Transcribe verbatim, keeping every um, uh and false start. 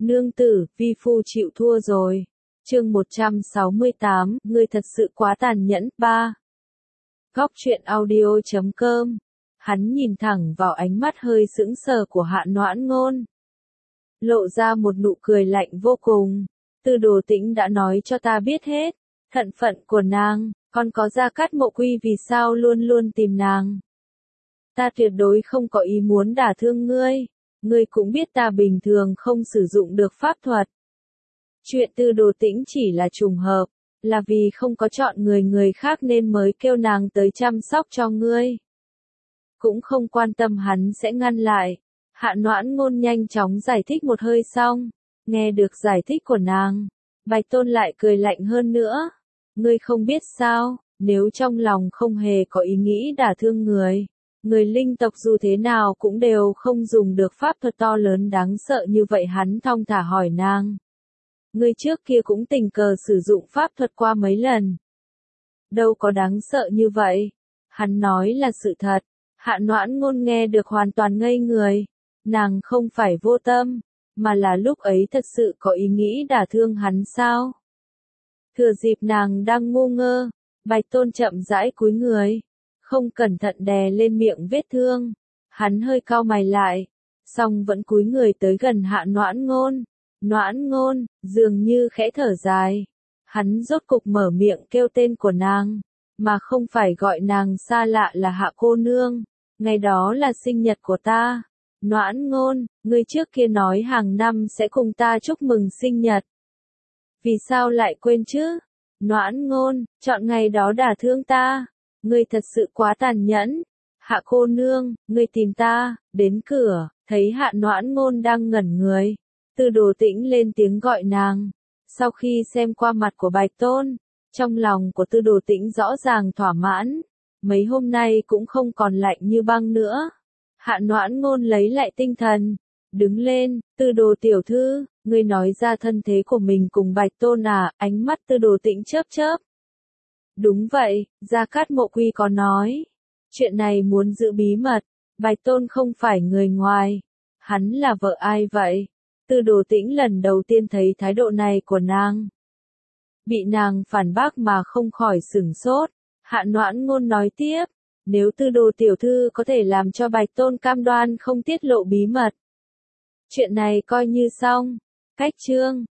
Nương tử, vi phu chịu thua rồi. Chương một trăm sáu mươi tám, ngươi thật sự quá tàn nhẫn. ba. Góc truyện audio chấm com. Hắn nhìn thẳng vào ánh mắt hơi sững sờ của Hạ Noãn Ngôn, lộ ra một nụ cười lạnh vô cùng. Tư Đồ Tĩnh đã nói cho ta biết hết thân phận của nàng, còn có Gia Cát Mộ Quy vì sao luôn luôn tìm nàng. Ta tuyệt đối không có ý muốn đả thương ngươi. Ngươi cũng biết ta bình thường không sử dụng được pháp thuật. Chuyện Tư Đồ Tĩnh chỉ là trùng hợp, là vì không có chọn người người khác nên mới kêu nàng tới chăm sóc cho ngươi. Cũng không quan tâm hắn sẽ ngăn lại. Hạ Noãn Ngôn nhanh chóng giải thích một hơi xong, nghe được giải thích của nàng, Bạch Tôn lại cười lạnh hơn nữa. Ngươi không biết sao, nếu trong lòng không hề có ý nghĩ đả thương người, người linh tộc dù thế nào cũng đều không dùng được pháp thuật to lớn đáng sợ như vậy. Hắn thong thả hỏi nàng. Ngươi trước kia cũng tình cờ sử dụng pháp thuật qua mấy lần. Đâu có đáng sợ như vậy. Hắn nói là sự thật. Hạ Noãn Ngôn nghe được hoàn toàn ngây người. Nàng không phải vô tâm, mà là lúc ấy thật sự có ý nghĩ đả thương hắn sao? Thừa dịp nàng đang ngu ngơ, Bạch Tôn chậm rãi cúi người, không cẩn thận đè lên miệng vết thương. Hắn hơi cau mày lại, song vẫn cúi người tới gần Hạ Noãn Ngôn. Noãn Ngôn, dường như khẽ thở dài. Hắn rốt cục mở miệng kêu tên của nàng, mà không phải gọi nàng xa lạ là Hạ cô nương. Ngày đó là sinh nhật của ta. Noãn Ngôn, ngươi trước kia nói hàng năm sẽ cùng ta chúc mừng sinh nhật. Vì sao lại quên chứ? Noãn Ngôn, chọn ngày đó đả thương ta. Ngươi thật sự quá tàn nhẫn. Hạ cô nương, ngươi tìm ta, đến cửa, thấy Hạ Noãn Ngôn đang ngẩn người. Tư Đồ Tĩnh lên tiếng gọi nàng. Sau khi xem qua mặt của Bạch Tôn, trong lòng của Tư Đồ Tĩnh rõ ràng thỏa mãn. Mấy hôm nay cũng không còn lạnh như băng nữa. Hạ Noãn Ngôn lấy lại tinh thần, đứng lên. Tư Đồ tiểu thư, ngươi nói ra thân thế của mình cùng Bạch Tôn à? Ánh mắt Tư Đồ Tĩnh chớp chớp. Đúng vậy, Gia Cát Mộ Quy có nói. Chuyện này muốn giữ bí mật. Bạch Tôn không phải người ngoài. Hắn là vợ ai vậy? Tư Đồ Tĩnh lần đầu tiên thấy thái độ này của nàng. Bị nàng phản bác mà không khỏi sửng sốt. Hạ Noãn Ngôn nói tiếp. Nếu Tư Đồ tiểu thư có thể làm cho Bạch Tôn cam đoan không tiết lộ bí mật, chuyện này coi như xong. Cách chương.